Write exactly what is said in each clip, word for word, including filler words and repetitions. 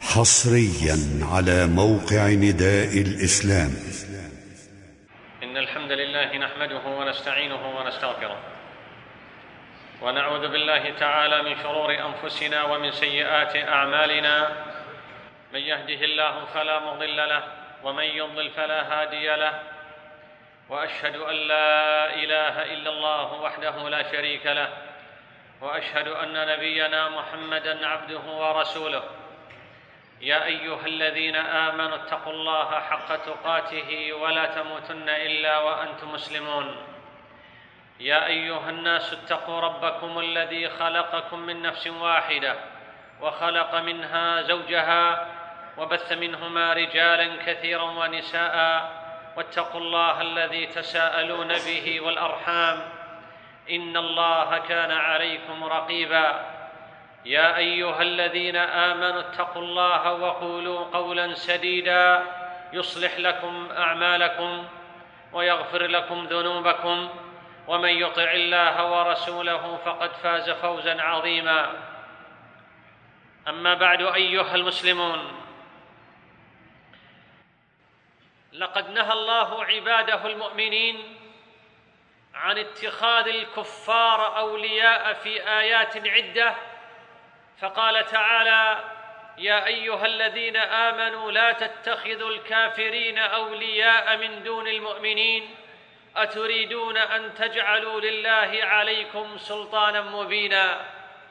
حصريا على موقع نداء الإسلام. إن الحمد لله نحمده ونستعينه ونستغفره، ونعوذ بالله تعالى من شرور أنفسنا ومن سيئات أعمالنا. من يهده الله فلا مضل له، ومن يضلل فلا هادي له. وأشهد أن لا إله إلا الله وحده لا شريك له، وأشهد أن نبينا محمدًا عبده ورسوله. يا أيها الذين آمنوا اتقوا الله حق تقاته ولا تموتن إلا وأنتم مسلمون. يا أيها الناس اتقوا ربكم الذي خلقكم من نفس واحدة، وخلق منها زوجها، وبث منهما رجالاً كثيراً ونساء. واتقوا الله الذي تساءلون به والأرحام، إن الله كان عليكم رقيباً. يا أيها الذين آمنوا اتقوا الله وقولوا قولاً سديداً يصلح لكم أعمالكم ويغفر لكم ذنوبكم، ومن يطع الله ورسوله فقد فاز فوزاً عظيماً. أما بعد، أيها المسلمون، لقد نهى الله عباده المؤمنين عن اتخاذ الكفار أولياء في آيات عدة، فقال تعالى: يا أيها الذين آمنوا لا تتخذوا الكافرين أولياء من دون المؤمنين أتريدون أن تجعلوا لله عليكم سلطانا مبينا.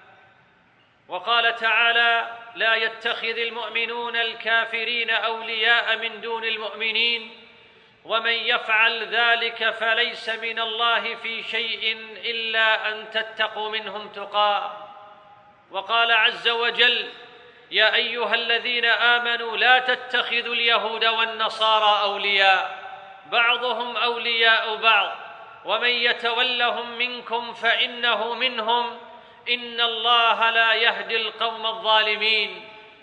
وقال تعالى: لا يتخذ المؤمنون الكافرين أولياء من دون المؤمنين ومن يفعل ذلك فليس من الله في شيء إلا أن تتقوا منهم تقاه. وقال عز وجل: يا أيها الذين آمنوا لا تتخذوا اليهود والنصارى أولياء بعضهم أولياء بعض ومن يتولهم منكم فإنه منهم إن الله لا يهدي القوم الظالمين.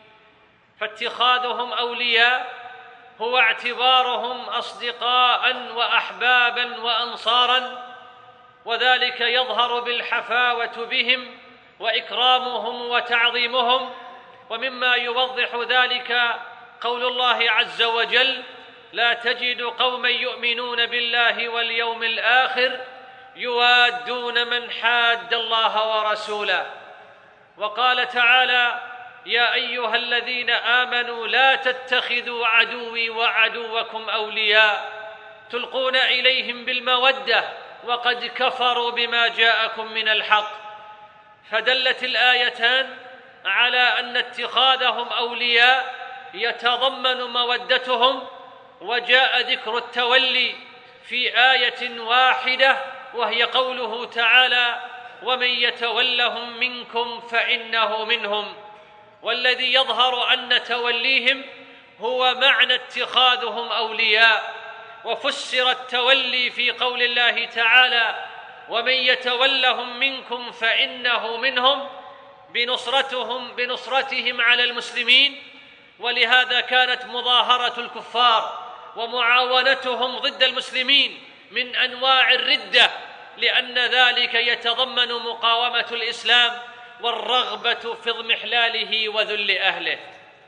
فاتخاذهم أولياء هو اعتبارهم أصدقاء وأحبابا وأنصارا، وذلك يظهر بالحفاوة بهم وإكرامهم وتعظيمهم. ومما يوضح ذلك قول الله عز وجل: لا تجد قوما يؤمنون بالله واليوم الآخر يوادون من حاد الله ورسوله. وقال تعالى: يا أيها الذين آمنوا لا تتخذوا عدوي وعدوكم أولياء تلقون إليهم بالمودة وقد كفروا بما جاءكم من الحق. فدلت الآيتان على أن اتخاذهم أولياء يتضمن مودتهم، وجاء ذكر التولي في آية واحدة وهي قوله تعالى: ومن يتولهم منكم فإنه منهم. والذي يظهر أن توليهم هو معنى اتخاذهم أولياء. وفسر التولي في قول الله تعالى: ومن يتولهم منكم فإنه منهم بنصرتهم بنصرتهم على المسلمين. ولهذا كانت مظاهرة الكفار ومعاونتهم ضد المسلمين من أنواع الردة، لأن ذلك يتضمن مقاومة الإسلام والرغبة في اضمحلاله وذل أهله.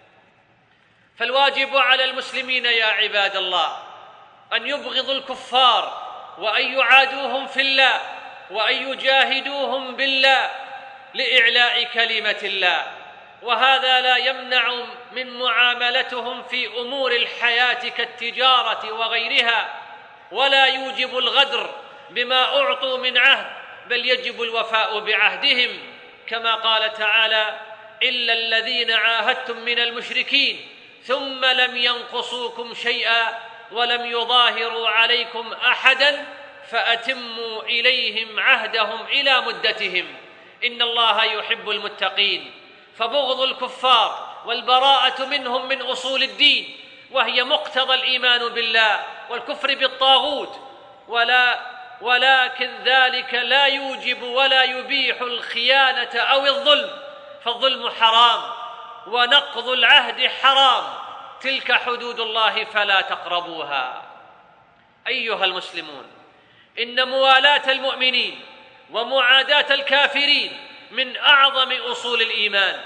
فالواجب على المسلمين يا عباد الله أن يبغضوا الكفار وأن يعادوهم في الله وأن يجاهدوهم بالله لإعلاء كلمة الله. وهذا لا يمنع من معاملتهم في أمور الحياة كالتجارة وغيرها، ولا يوجب الغدر بما أعطوا من عهد، بل يجب الوفاء بعهدهم، كما قال تعالى: إلا الذين عاهدتم من المشركين ثم لم ينقصوكم شيئا ولم يظاهروا عليكم أحدا فأتموا إليهم عهدهم إلى مدتهم إن الله يحب المتقين. فبغض الكفار والبراءة منهم من أصول الدين، وهي مقتضى الإيمان بالله والكفر بالطاغوت، ولا ولكن ذلك لا يوجب ولا يبيح الخيانة أو الظلم، فالظلم حرام ونقض العهد حرام، تلك حدود الله فلا تقربوها. أيها المسلمون، إن موالاة المؤمنين ومعاداة الكافرين من أعظم أصول الإيمان،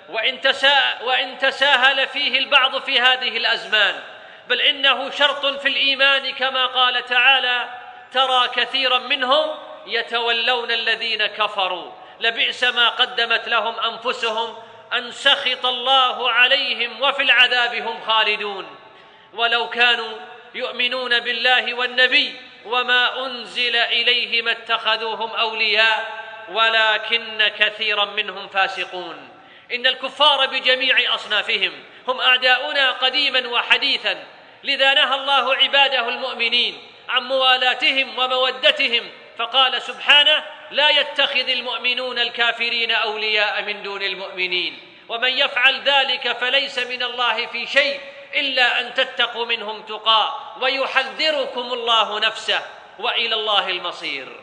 وإن, تسا وإن تساهل فيه البعض في هذه الأزمان، بل إنه شرط في الإيمان كما قال تعالى: ترى كثيرا منهم يتولون الذين كفروا لبئس ما قدمت لهم أنفسهم أن سخط الله عليهم وفي العذاب هم خالدون. ولو كانوا يؤمنون بالله والنبي وما أنزل إليه ما اتخذوهم أولياء ولكن كثيرا منهم فاسقون. إن الكفار بجميع أصنافهم هم أعداؤنا قديما وحديثا، لذا نهى الله عباده المؤمنين عن موالاتهم ومودتهم، فقال سبحانه: لا يتخذ المؤمنون الكافرين أولياء من دون المؤمنين ومن يفعل ذلك فليس من الله في شيء إلا أن تتقوا منهم تقى ويحذركم الله نفسه وإلى الله المصير.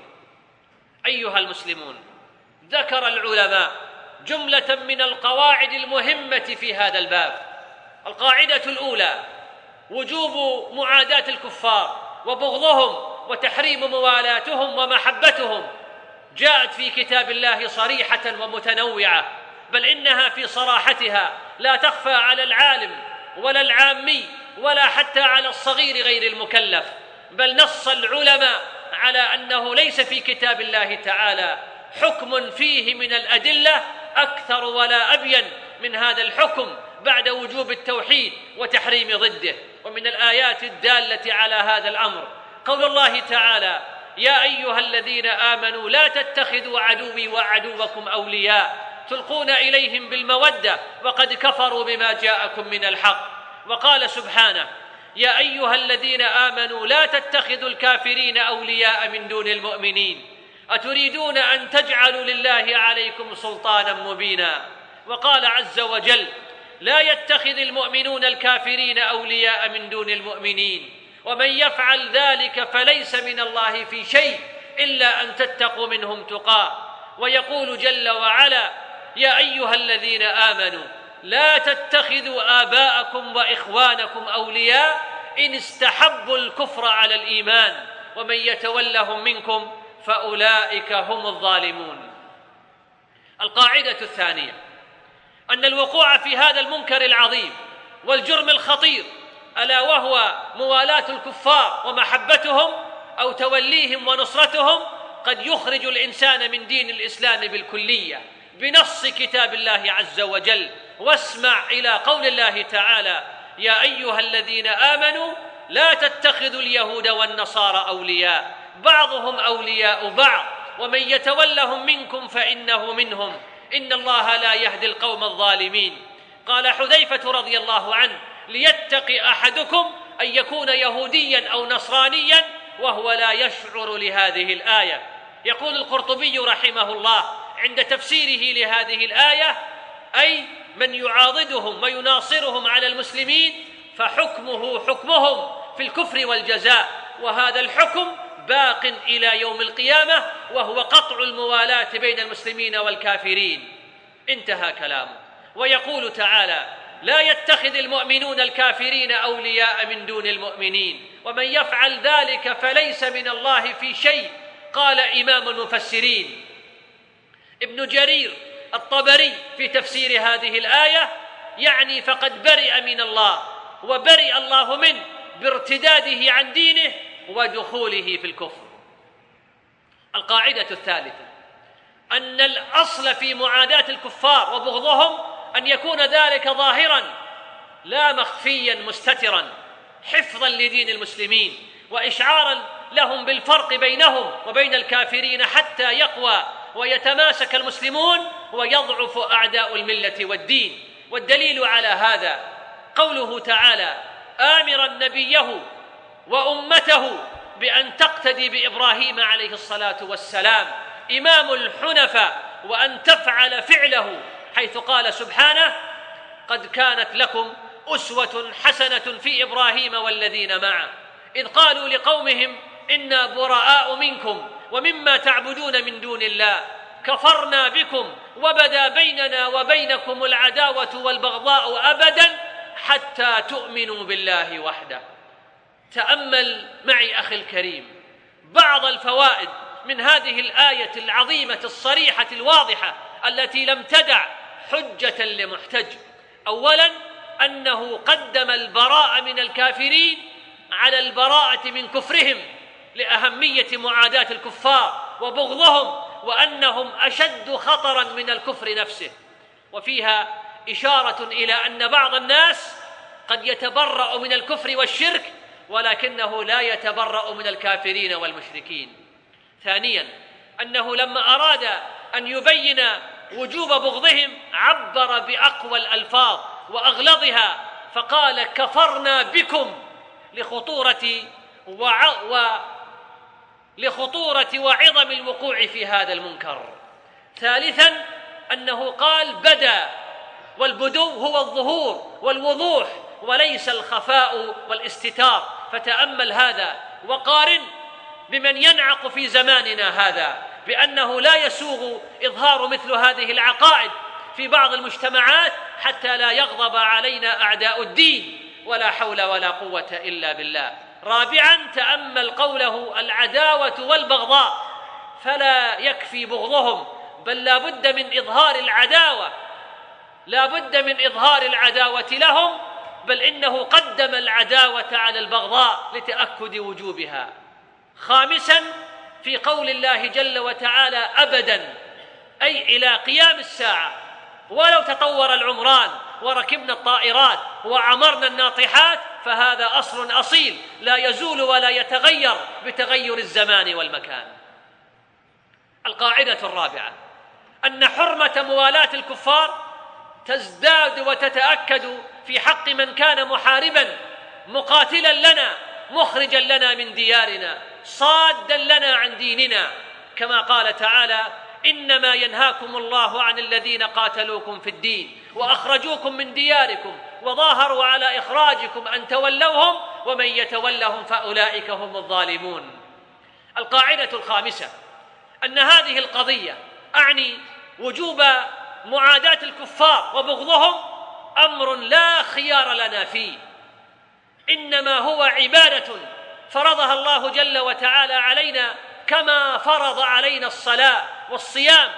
أيها المسلمون، ذكر العلماء جملة من القواعد المهمة في هذا الباب. القاعدة الأولى: وجوب معاداة الكفار وبغضهم وتحريم موالاتهم ومحبتهم، جاءت في كتاب الله صريحة ومتنوعة، بل إنها في صراحتها لا تخفى على العالم ولا العامي ولا حتى على الصغير غير المكلف، بل نص العلماء على أنه ليس في كتاب الله تعالى حكم فيه من الأدلة أكثر ولا أبين من هذا الحكم بعد وجوب التوحيد وتحريم ضده. ومن الآيات الدالة على هذا الأمر قول الله تعالى: يا أيها الذين آمنوا لا تتخذوا عدوي وعدوكم أولياء تلقون إليهم بالمودة وقد كفروا بما جاءكم من الحق. وقال سبحانه: يا أيها الذين آمنوا لا تتخذوا الكافرين أولياء من دون المؤمنين أتريدون أن تجعلوا لله عليكم سلطانا مبينا. وقال عز وجل: لا يتخذ المؤمنون الكافرين أولياء من دون المؤمنين ومن يفعل ذلك فليس من الله في شيء إلا أن تتقوا منهم تقى. ويقول جل وعلا: يا أيها الذين آمنوا لا تتخذوا آباءكم وإخوانكم أولياء إن استحبوا الكفر على الإيمان ومن يتولهم منكم فأولئك هم الظالمون. القاعدة الثانية: أن الوقوع في هذا المنكر العظيم والجرم الخطير ألا وهو موالاة الكفار ومحبتهم أو توليهم ونصرتهم قد يخرج الإنسان من دين الإسلام بالكلية بنص كتاب الله عز وجل. واسمع إلى قول الله تعالى: يا أيها الذين آمنوا لا تتخذوا اليهود والنصارى أولياء بعضهم أولياء بعض ومن يتولهم منكم فإنه منهم إن الله لا يهدي القوم الظالمين. قال حذيفة رضي الله عنه: ليتقي أحدكم أن يكون يهوديا أو نصرانيا وهو لا يشعر لهذه الآية. يقول القرطبي رحمه الله عند تفسيره لهذه الآية: أي من يعاضدهم ويناصرهم على المسلمين فحكمه حكمهم في الكفر والجزاء، وهذا الحكم باق إلى يوم القيامة وهو قطع الموالاة بين المسلمين والكافرين. انتهى كلامه. ويقول تعالى: لا يتخذ المؤمنون الكافرين أولياء من دون المؤمنين ومن يفعل ذلك فليس من الله في شيء. قال إمام المفسرين ابن جرير الطبري في تفسير هذه الآية: يعني فقد برئ من الله وبرئ الله منه بارتداده عن دينه ودخوله في الكفر. القاعدة الثالثة: أن الأصل في معاداة الكفار وبغضهم أن يكون ذلك ظاهرا لا مخفيا مستترا، حفظا لدين المسلمين وإشعارا لهم بالفرق بينهم وبين الكافرين حتى يقوى ويتماسك المسلمون ويضعف أعداء الملة والدين. والدليل على هذا قوله تعالى آمرا نبيه وأمته بأن تقتدي بإبراهيم عليه الصلاة والسلام إمام الحنفاء وأن تفعل فعله، حيث قال سبحانه: قد كانت لكم أسوة حسنة في إبراهيم والذين معه إذ قالوا لقومهم إنا براء منكم ومما تعبدون من دون الله كفرنا بكم وبدا بيننا وبينكم العداوة والبغضاء أبدا حتى تؤمنوا بالله وحده. تأمل معي أخي الكريم بعض الفوائد من هذه الآية العظيمة الصريحة الواضحة التي لم تدع حجة لمحتج. أولاً أنه قدم البراءة من الكافرين على البراءة من كفرهم لأهمية معاداة الكفار وبغضهم، وأنهم أشد خطراً من الكفر نفسه. وفيها إشارة إلى أن بعض الناس قد يتبرأ من الكفر والشرك ولكنه لا يتبرأ من الكافرين والمشركين. ثانياً أنه لما أراد أن يبين وجوب بغضهم عبر بأقوى الألفاظ وأغلظها، فقال كفرنا بكم لخطورة وع... و... لخطورة وعظم الوقوع في هذا المنكر. ثالثاً أنه قال بدا، والبدو هو الظهور والوضوح وليس الخفاء والاستتار. فتأمل هذا وقارن بمن ينعق في زماننا هذا بأنه لا يسوغ إظهار مثل هذه العقائد في بعض المجتمعات حتى لا يغضب علينا أعداء الدين، ولا حول ولا قوة إلا بالله. رابعاً تأمل قوله العداوة والبغضاء، فلا يكفي بغضهم بل لا بد من إظهار العداوة، لا بد من إظهار العداوة لهم، بل إنه قدم العداوة على البغضاء لتأكد وجوبها. خامساً في قول الله جل وتعالى أبداً، أي إلى قيام الساعة، ولو تطور العمران وركبنا الطائرات وعمرنا الناطحات فهذا أصل أصيل لا يزول ولا يتغير بتغير الزمان والمكان. القاعدة الرابعة أن حرمة موالاة الكفار تزداد وتتأكد في حق من كان محارباً مقاتلاً لنا مخرجاً لنا من ديارنا صاداً لنا عن ديننا، كما قال تعالى إنما ينهاكم الله عن الذين قاتلوكم في الدين وأخرجوكم من دياركم وظاهروا على إخراجكم أن تولوهم ومن يتولهم فأولئك هم الظالمون. القاعدة الخامسة أن هذه القضية أعني وجوب معاداة الكفار وبغضهم أمر لا خيار لنا فيه، إنما هو عبادة فرضها الله جل وتعالى علينا كما فرض علينا الصلاة والصيام،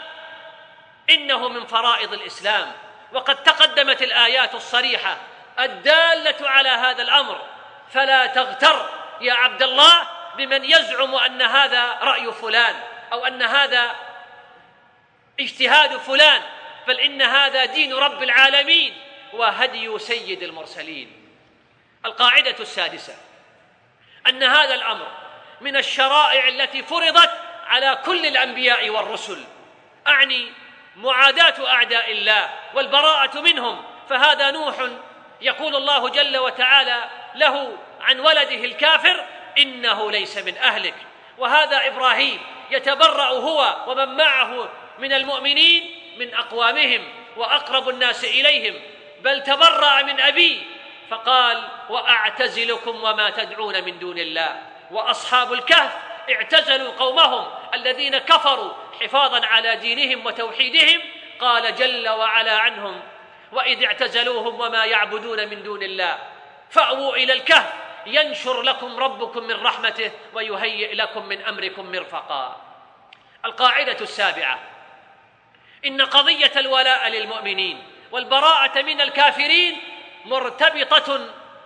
إنه من فرائض الإسلام. وقد تقدمت الآيات الصريحة الدالة على هذا الأمر، فلا تغتر يا عبد الله بمن يزعم أن هذا رأي فلان أو أن هذا اجتهاد فلان، بل إن هذا دين رب العالمين وهدي سيد المرسلين. القاعدة السادسة أن هذا الأمر من الشرائع التي فرضت على كل الأنبياء والرسل، أعني معاداة أعداء الله والبراءة منهم. فهذا نوح يقول الله جل وتعالى له عن ولده الكافر إنه ليس من أهلك، وهذا إبراهيم يتبرأ هو ومن معه من المؤمنين من أقوامهم وأقرب الناس إليهم، بل تبرأ من أبيه فقال وأعتزلكم وما تدعون من دون الله. وأصحاب الكهف اعتزلوا قومهم الذين كفروا حفاظا على دينهم وتوحيدهم، قال جل وعلا عنهم وإذ اعتزلوهم وما يعبدون من دون الله فأووا إلى الكهف ينشر لكم ربكم من رحمته ويهيئ لكم من أمركم مرفقا. القاعدة السابعة إن قضية الولاء للمؤمنين والبراءة من الكافرين مرتبطة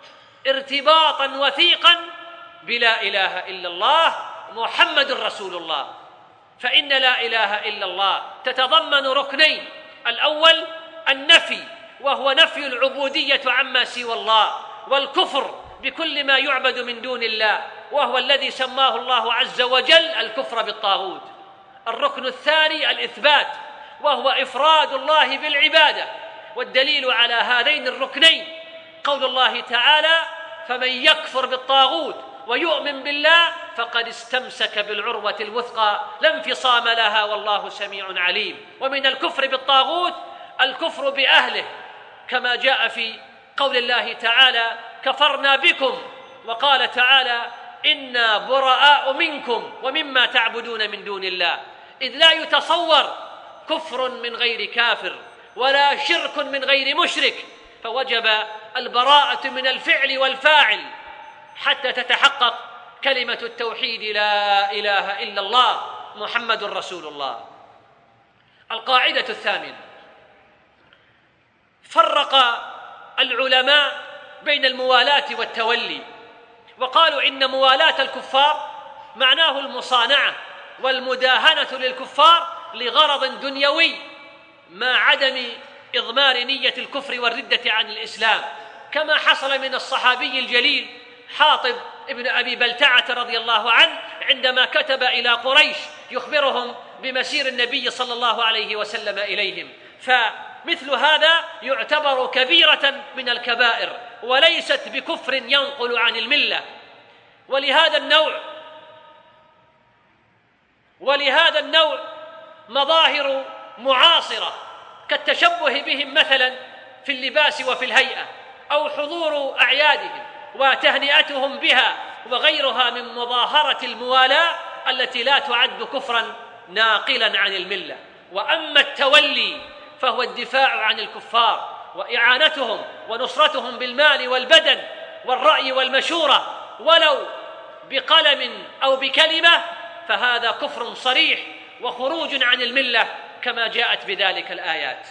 ارتباطا وثيقا بلا إله إلا الله محمد رسول الله. فإن لا إله إلا الله تتضمن ركنين: الأول النفي، وهو نفي العبودية عما سوى الله، والكفر بكل ما يعبد من دون الله، وهو الذي سماه الله عز وجل الكفر بالطاغوت. الركن الثاني الإثبات، وهو إفراد الله بالعبادة، والدليل على هذين الركنين قول الله تعالى فمن يكفر بالطاغوت ويؤمن بالله فقد استمسك بالعروة الوثقى لا انفصام لها والله سميع عليم. ومن الكفر بالطاغوت الكفر بأهله، كما جاء في قول الله تعالى كفرنا بكم، وقال تعالى إنا براء منكم ومما تعبدون من دون الله، إذ لا يتصور كفر من غير كافر ولا شرك من غير مشرك، فوجب البراءة من الفعل والفاعل حتى تتحقق كلمة التوحيد لا إله إلا الله محمد رسول الله. القاعدة الثامنة فرق العلماء بين الموالاة والتولي، وقالوا إن موالاة الكفار معناه المصانعة والمداهنة للكفار لغرض دنيوي مع عدم إضمار نية الكفر والردة عن الإسلام، كما حصل من الصحابي الجليل حاطب ابن أبي بلتعة رضي الله عنه عندما كتب إلى قريش يخبرهم بمسير النبي صلى الله عليه وسلم إليهم. فمثل هذا يعتبر كبيرة من الكبائر وليست بكفر ينقل عن الملة. ولهذا النوع ولهذا النوع مظاهر معاصرة كالتشبه بهم مثلا في اللباس وفي الهيئة، أو حضور أعيادهم وتهنئتهم بها وغيرها من مظاهرة الموالاة التي لا تعد كفرا ناقلا عن الملة. وأما التولي فهو الدفاع عن الكفار وإعانتهم ونصرتهم بالمال والبدن والرأي والمشورة ولو بقلم أو بكلمة، فهذا كفر صريح وخروج عن الملة كما جاءت بذلك الآيات.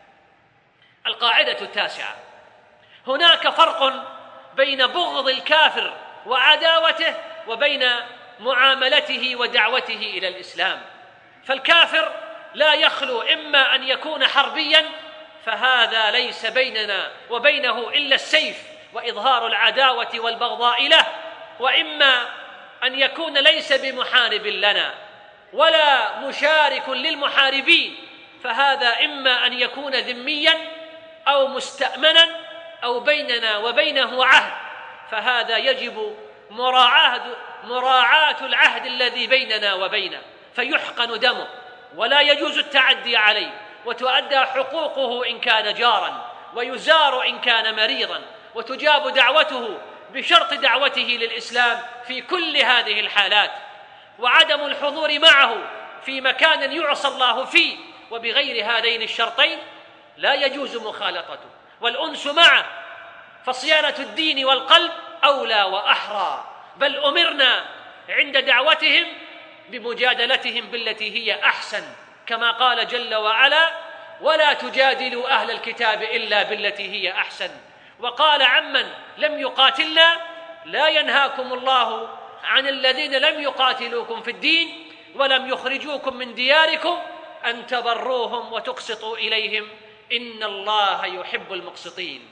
القاعدة التاسعة: هناك فرق بين بغض الكافر وعداوته وبين معاملته ودعوته إلى الإسلام. فالكافر لا يخلو إما أن يكون حربيا، فهذا ليس بيننا وبينه إلا السيف وإظهار العداوة والبغضاء له، وإما أن يكون ليس بمحارب لنا ولا مشارك للمحاربين، فهذا إما أن يكون ذميا أو مستأمنا أو بيننا وبينه عهد، فهذا يجب مراعاة مراعاة العهد الذي بيننا وبينه، فيحقن دمه ولا يجوز التعدي عليه، وتؤدى حقوقه إن كان جارا، ويزار إن كان مريضا، وتجاب دعوته بشرط دعوته للإسلام في كل هذه الحالات. وعدم الحضور معه في مكان يعصى الله فيه وبغير هذين الشرطين لا يجوز مخالطته، والأنس معه، فصيانة الدين والقلب أولى وأحرى، بل أمرنا عند دعوتهم بمجادلتهم بالتي هي أحسن، كما قال جل وعلا: ولا تجادلوا أهل الكتاب إلا بالتي هي أحسن. وقال عمن لم يقاتلنا: لا ينهاكم الله عن الذين لم يقاتلوكم في الدين ولم يخرجوكم من دياركم أن تبروهم وتقسطوا إليهم إن الله يحب المقسطين.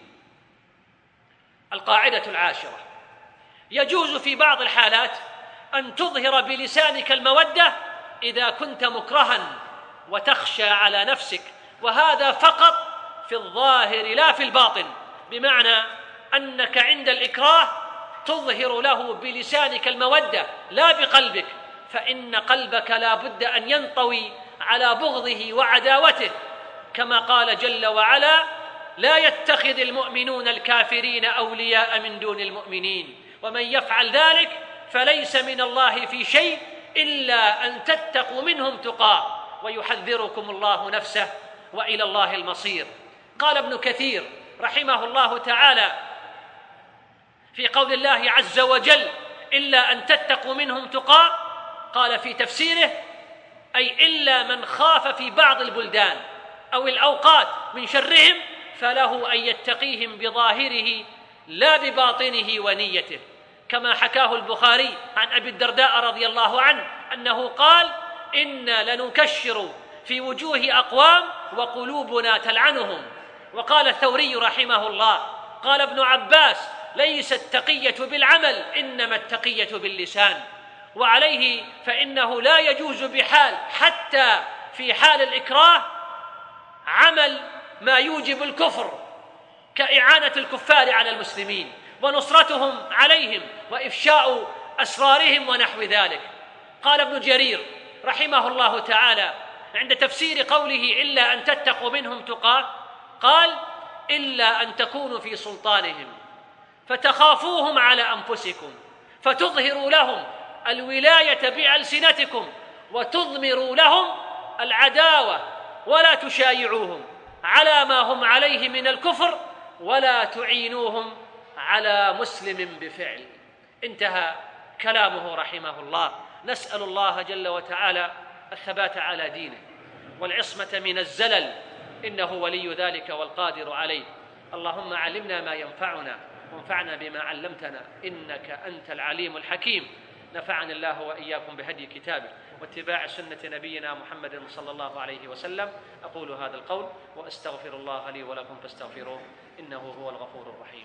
القاعدة العاشرة: يجوز في بعض الحالات أن تظهر بلسانك المودة إذا كنت مكرها وتخشى على نفسك، وهذا فقط في الظاهر لا في الباطن، بمعنى أنك عند الإكراه تظهر له بلسانك المودة لا بقلبك، فإن قلبك لا بد أن ينطوي على بغضه وعداوته، كما قال جل وعلا: لا يتخذ المؤمنون الكافرين أولياء من دون المؤمنين ومن يفعل ذلك فليس من الله في شيء إلا أن تتقوا منهم تقاه ويحذركم الله نفسه وإلى الله المصير. قال ابن كثير رحمه الله تعالى في قول الله عز وجل: إلا أن تتقوا منهم تقاه، قال في تفسيره: أي إلا من خاف في بعض البلدان أو الأوقات من شرهم فله أن يتقيهم بظاهره لا بباطنه ونيته، كما حكاه البخاري عن أبي الدرداء رضي الله عنه أنه قال: إنا لنكشر في وجوه أقوام وقلوبنا تلعنهم. وقال الثوري رحمه الله: قال ابن عباس: ليس التقية بالعمل إنما التقية باللسان. وعليه فإنه لا يجوز بحال حتى في حال الإكراه عمل ما يوجب الكفر كإعانة الكفار على المسلمين ونصرتهم عليهم وإفشاء أسرارهم ونحو ذلك. قال ابن جرير رحمه الله تعالى عند تفسير قوله: إلا أن تتقوا منهم تقاه، قال: إلا أن تكونوا في سلطانهم فتخافوهم على أنفسكم فتظهروا لهم الولاية بألسنتكم وتضمروا لهم العداوة ولا تشايعوهم على ما هم عليه من الكفر ولا تعينوهم على مسلم بفعل. انتهى كلامه رحمه الله. نسأل الله جل وتعالى الثبات على دينه والعصمة من الزلل إنه ولي ذلك والقادر عليه. اللهم علمنا ما ينفعنا وانفعنا بما علمتنا إنك أنت العليم الحكيم. نفعني الله وإياكم بهدي كتابه واتباع سنة نبينا محمد صلى الله عليه وسلم. أقول هذا القول وأستغفر الله لي ولكم فاستغفروه إنه هو الغفور الرحيم.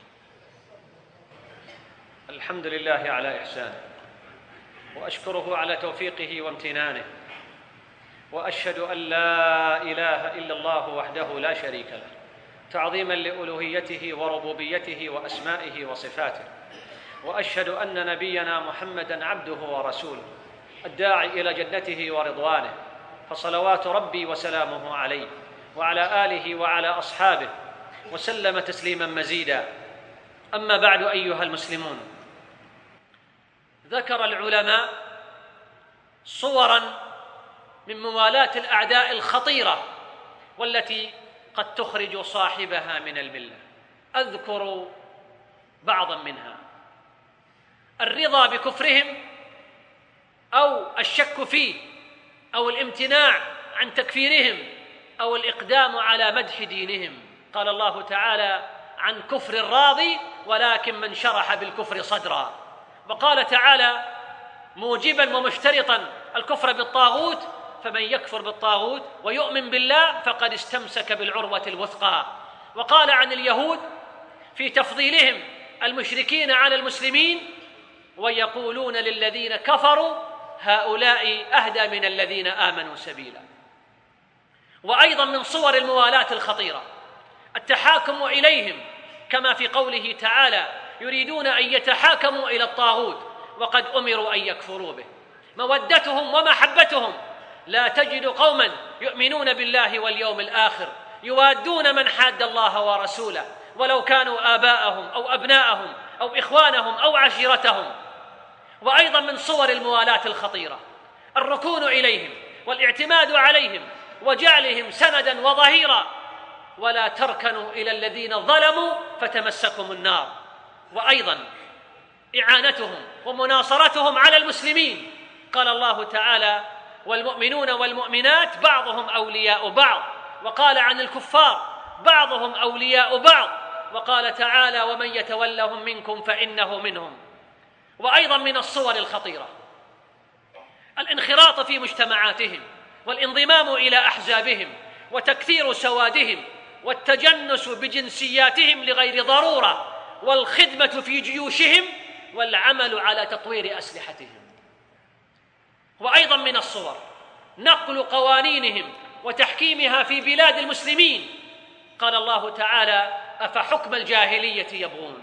الحمد لله على إحسانه، وأشكره على توفيقه وامتنانه، وأشهد أن لا إله إلا الله وحده لا شريك له، تعظيما لألوهيته وربوبيته وأسمائه وصفاته. وأشهد أن نبينا محمدًا عبده ورسوله الداعي إلى جنته ورضوانه، فصلوات ربي وسلامه عليه وعلى آله وعلى أصحابه وسلم تسليماً مزيداً. أما بعد أيها المسلمون، ذكر العلماء صوراً من موالاة الأعداء الخطيرة والتي قد تخرج صاحبها من الملة. أذكر بعضاً منها: الرضا بكفرهم أو الشك فيه أو الامتناع عن تكفيرهم أو الإقدام على مدح دينهم. قال الله تعالى عن كفر الراضي ولكن من شرح بالكفر صدرا. وقال تعالى موجبا ومشترطا الكفر بالطاغوت: فمن يكفر بالطاغوت ويؤمن بالله فقد استمسك بالعروة الوثقى. وقال عن اليهود في تفضيلهم المشركين على المسلمين: ويقولون للذين كفروا هؤلاء أهدى من الذين آمنوا سبيلا. وأيضا من صور الموالاة الخطيرة التحاكم إليهم، كما في قوله تعالى: يريدون أن يتحاكموا إلى الطاغوت وقد أمروا أن يكفروا به. مودتهم ومحبتهم: لا تجد قوما يؤمنون بالله واليوم الآخر يوادون من حاد الله ورسوله ولو كانوا آباءهم أو أبناءهم أو إخوانهم أو عشيرتهم. وأيضا من صور الموالاة الخطيرة الركون إليهم والاعتماد عليهم وجعلهم سندا وظهيرا: ولا تركنوا إلى الذين ظلموا فتمسكم النار. وأيضا إعانتهم ومناصرتهم على المسلمين. قال الله تعالى: والمؤمنون والمؤمنات بعضهم أولياء بعض. وقال عن الكفار: بعضهم أولياء بعض. وقال تعالى: ومن يتولهم منكم فإنه منهم. وأيضا من الصور الخطيرة الانخراط في مجتمعاتهم والانضمام إلى أحزابهم وتكثير سوادهم والتجنس بجنسياتهم لغير ضرورة والخدمة في جيوشهم والعمل على تطوير أسلحتهم. وأيضا من الصور نقل قوانينهم وتحكيمها في بلاد المسلمين. قال الله تعالى: أفحكم الجاهلية يبغون.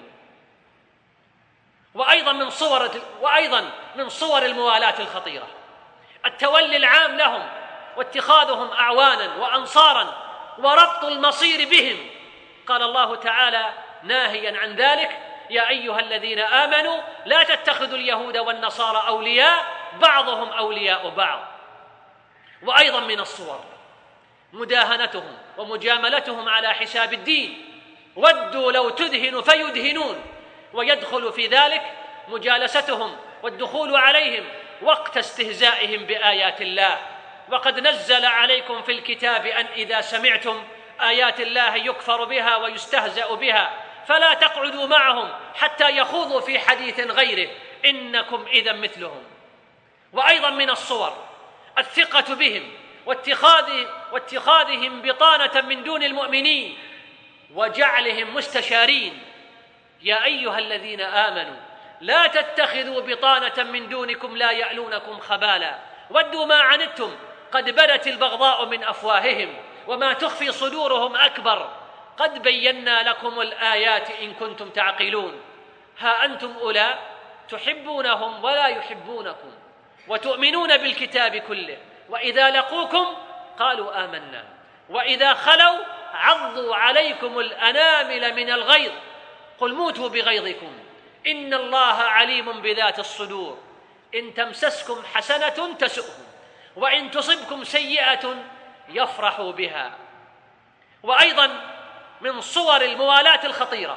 وأيضا من صور وأيضا من صور الموالاة الخطيرة التولي العام لهم واتخاذهم أعوانا وأنصارا وربط المصير بهم. قال الله تعالى ناهيا عن ذلك: يا أيها الذين آمنوا لا تتخذوا اليهود والنصارى أولياء بعضهم أولياء بعض. وأيضا من الصور مداهنتهم ومجاملتهم على حساب الدين: ودوا لو تدهن فيدهنون. ويدخل في ذلك مجالستهم والدخول عليهم وقت استهزائهم بآيات الله. وقد نزل عليكم في الكتاب أن إذا سمعتم آيات الله يكفر بها ويستهزأ بها فلا تقعدوا معهم حتى يخوضوا في حديث غيره إنكم إذا مثلهم. وأيضا من الصور الثقة بهم واتخاذ واتخاذهم بطانة من دون المؤمنين وجعلهم مستشارين: يا أيها الذين آمنوا لا تتخذوا بطانة من دونكم لا يألونكم خبالا ودوا ما عنتم قد بدت البغضاء من أفواههم وما تخفي صدورهم أكبر قد بينا لكم الآيات إن كنتم تعقلون. ها أنتم أولئك تحبونهم ولا يحبونكم وتؤمنون بالكتاب كله وإذا لقوكم قالوا آمنا وإذا خلوا عضوا عليكم الأنامل من الغيظ قل موتوا بغيظكم إن الله عليم بذات الصدور إن تمسسكم حسنة تسؤهم وإن تصبكم سيئة يفرحوا بها. وأيضا من صور الموالاة الخطيرة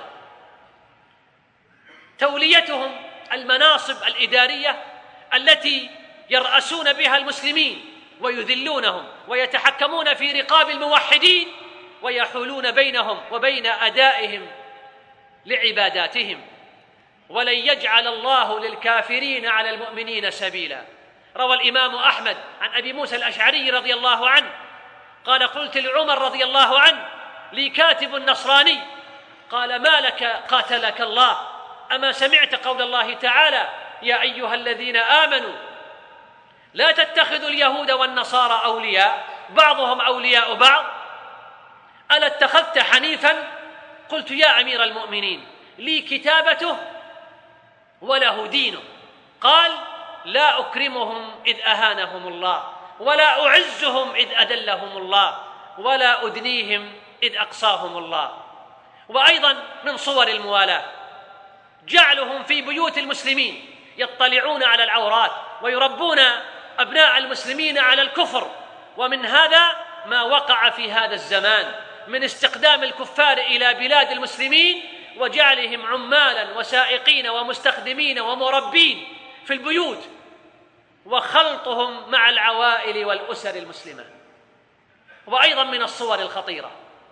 توليتهم المناصب الإدارية التي يرأسون بها المسلمين ويذلونهم ويتحكمون في رقاب الموحدين ويحولون بينهم وبين أدائهم لعباداتهم. ولن يجعل الله للكافرين على المؤمنين سبيلا. روى الإمام أحمد عن أبي موسى الأشعري رضي الله عنه قال: قلت لعمر رضي الله عنه: لي كاتب نصراني. قال: ما لك قاتلك الله، أما سمعت قول الله تعالى: يا أيها الذين آمنوا لا تتخذوا اليهود والنصارى أولياء بعضهم أولياء بعض، ألا اتخذت حنيفا؟ قلت: يا أمير المؤمنين، لي كتابته وله دينه. قال: لا أكرمهم إذ أهانهم الله، ولا أعزهم إذ أدلهم الله، ولا أدنيهم إذ أقصاهم الله. وأيضا من صور الموالاة جعلهم في بيوت المسلمين يطلعون على العورات ويربون أبناء المسلمين على الكفر. ومن هذا ما وقع في هذا الزمان من استقدام الكفار إلى بلاد المسلمين وجعلهم عمالا وسائقين ومستخدمين ومربين في البيوت، وخلطهم مع العوائل والأسر المسلمة. وأيضا من الصور الخطيرة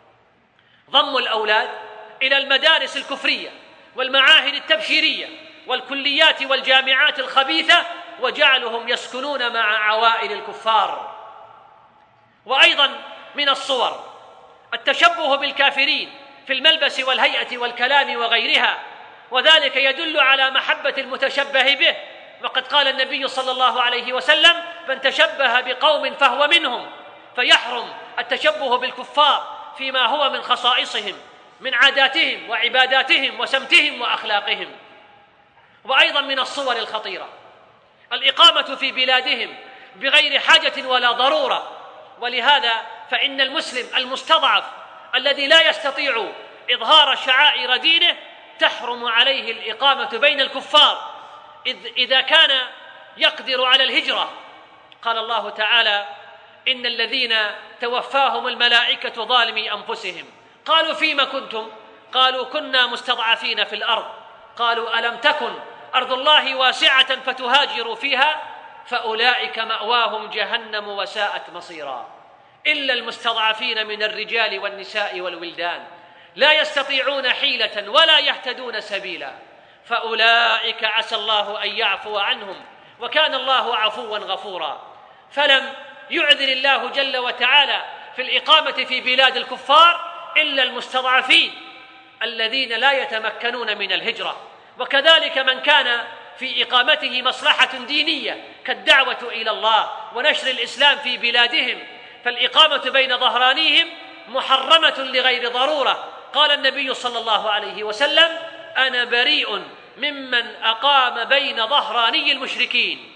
ضم الأولاد إلى المدارس الكفرية والمعاهد التبشيرية والكليات والجامعات الخبيثة، وجعلهم يسكنون مع عوائل الكفار. وأيضا من الصور التشبه بالكافرين في الملبس والهيئة والكلام وغيرها، وذلك يدل على محبة المتشبه به. وقد قال النبي صلى الله عليه وسلم: من تشبه بقوم فهو منهم. فيحرم التشبه بالكفار فيما هو من خصائصهم من عاداتهم وعباداتهم وسمتهم وأخلاقهم. وأيضا من الصور الخطيرة الإقامة في بلادهم بغير حاجة ولا ضرورة. ولهذا فإن المسلم المستضعف الذي لا يستطيع إظهار شعائر دينه تحرم عليه الإقامة بين الكفار إذ إذا كان يقدر على الهجرة. قال الله تعالى: إن الذين توفاهم الملائكة ظالمي أنفسهم قالوا فيما كنتم؟ قالوا كنا مستضعفين في الأرض. قالوا ألم تكن أرض الله واسعة فتهاجروا فيها؟ فأولئك مأواهم جهنم وساءت مصيرا. إلا المستضعفين من الرجال والنساء والولدان لا يستطيعون حيلة ولا يهتدون سبيلا، فأولئك عسى الله أن يعفو عنهم، وكان الله عفوا غفورا. فلم يعذر الله جل وتعالى في الإقامة في بلاد الكفار إلا المستضعفين الذين لا يتمكنون من الهجرة، وكذلك من كان في إقامته مصلحة دينية كالدعوة إلى الله ونشر الإسلام في بلادهم، فالإقامة بين ظهرانيهم محرمة لغير ضرورة. قال النبي صلى الله عليه وسلم: أنا بريء ممن أقام بين ظهراني المشركين.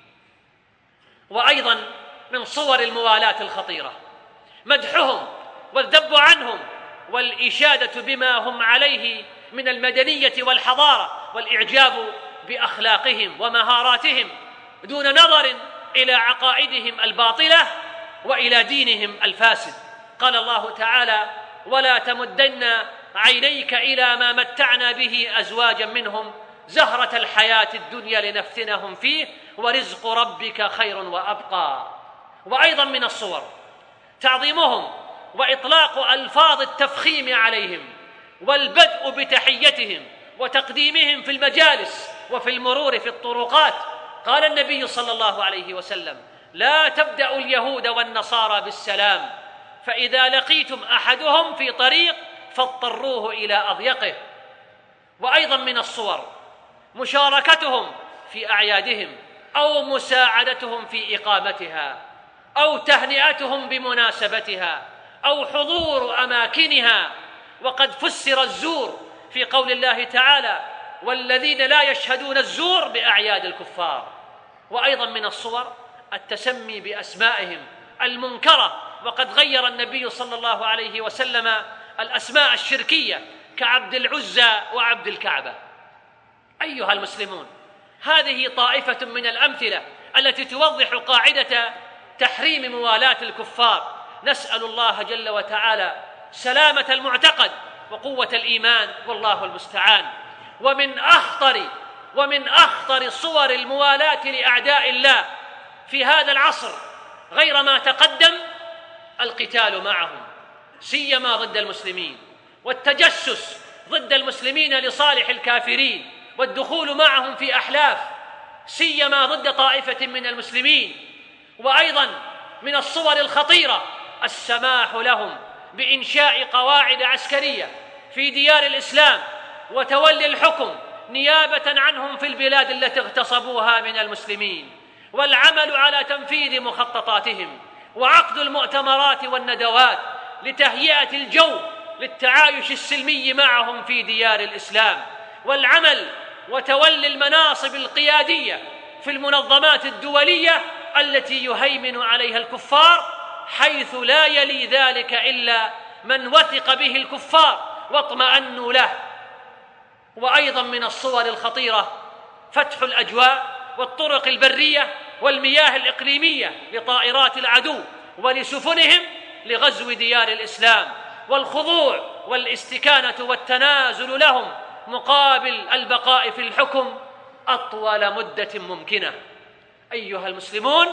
وأيضا من صور الموالاة الخطيرة مدحهم والذب عنهم والإشادة بما هم عليه من المدنية والحضارة والإعجاب بأخلاقهم ومهاراتهم دون نظر إلى عقائدهم الباطلة وإلى دينهم الفاسد. قال الله تعالى: ولا تمدن عينيك إلى ما متعنا به أزواجا منهم زهرة الحياة الدنيا لنفتنهم فيه ورزق ربك خير وأبقى. وأيضا من الصور تعظيمهم وإطلاق ألفاظ التفخيم عليهم والبدء بتحيتهم وتقديمهم في المجالس وفي المرور في الطرقات. قال النبي صلى الله عليه وسلم: لا تبدأوا اليهود والنصارى بالسلام، فإذا لقيتم أحدهم في طريق فاضطروه إلى أضيقه. وأيضا من الصور مشاركتهم في أعيادهم أو مساعدتهم في إقامتها أو تهنئتهم بمناسبتها أو حضور أماكنها. وقد فسر الزور في قول الله تعالى: والذين لا يشهدون الزور بأعياد الكفار. وأيضا من الصور التسمي بأسمائهم المنكرة، وقد غير النبي صلى الله عليه وسلم الأسماء الشركية كعبد العزى وعبد الكعبة. أيها المسلمون، هذه طائفة من الأمثلة التي توضح قاعدة تحريم موالاة الكفار. نسأل الله جل وتعالى سلامة المعتقد وقوة الإيمان، والله المستعان. ومن أخطر ومن أخطر صور الموالاة لأعداء الله في هذا العصر غير ما تقدم القتال معهم، سيما ضد المسلمين، والتجسس ضد المسلمين لصالح الكافرين، والدخول معهم في أحلاف سيما ضد طائفة من المسلمين. وأيضا من الصور الخطيرة السماح لهم بإنشاء قواعد عسكرية في ديار الإسلام وتولي الحكم نيابة عنهم في البلاد التي اغتصبوها من المسلمين، والعمل على تنفيذ مخططاتهم، وعقد المؤتمرات والندوات لتهيئة الجو للتعايش السلمي معهم في ديار الإسلام، والعمل وتولي المناصب القيادية في المنظمات الدولية التي يهيمن عليها الكفار، حيث لا يلي ذلك إلا من وثق به الكفار واطمأنوا له. وأيضا من الصور الخطيرة فتح الأجواء والطرق البرية والمياه الإقليمية لطائرات العدو ولسفنهم لغزو ديار الإسلام، والخضوع والاستكانة والتنازل لهم مقابل البقاء في الحكم أطول مدة ممكنة. أيها المسلمون،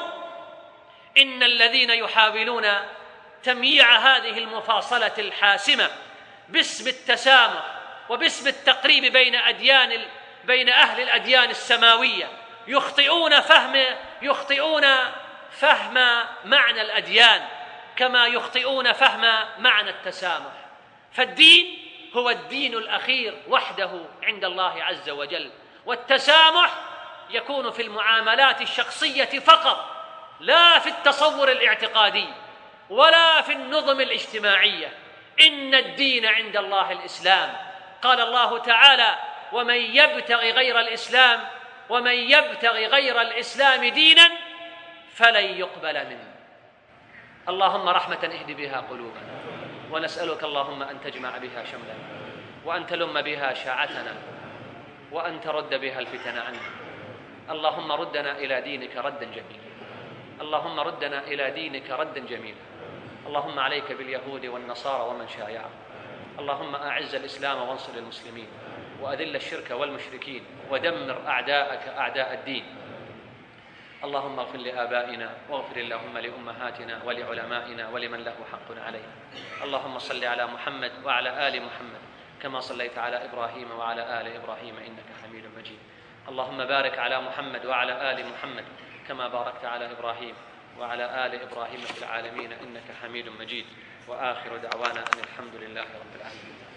إن الذين يحاولون تمييع هذه المفاصلة الحاسمة باسم التسامح وباسم التقريب بين أديان بين أهل الأديان السماوية يخطئون فهم يخطئون فهم معنى الأديان كما يخطئون فهم معنى التسامح. فالدين هو الدين الأخير وحده عند الله عز وجل، والتسامح يكون في المعاملات الشخصية فقط، لا في التصور الاعتقادي ولا في النظم الاجتماعية. إن الدين عند الله الإسلام. قال الله تعالى: ومن يبتغي غير الإسلام ومن يبتغي غير الإسلام دينا فلن يقبل منه. اللهم رحمة اهد بها قلوبنا، ونسألك اللهم أن تجمع بها شملنا، وأن تلم بها شاعتنا، وأن ترد بها الفتن عنا. اللهم ردنا إلى دينك ردا جميلا، اللهم ردنا إلى دينك ردا جميلا. اللهم عليك باليهود والنصارى ومن شايعهم. اللهم أعز الإسلام وانصر المسلمين، وأذل الشرك والمشركين، ودمر أعداءك أعداء الدين. اللهم اغفر لآبائنا، واغفر اللهم لأمهاتنا ولعلمائنا ولمن له حق علينا. اللهم صل على محمد وعلى آل محمد كما صليت على إبراهيم وعلى آل إبراهيم إنك حميد مجيد. اللهم بارك على محمد وعلى آل محمد كما باركت على إبراهيم وعلى آل إبراهيم في العالمين إنك حميد مجيد. وآخر دعوانا أن الحمد لله رب العالمين.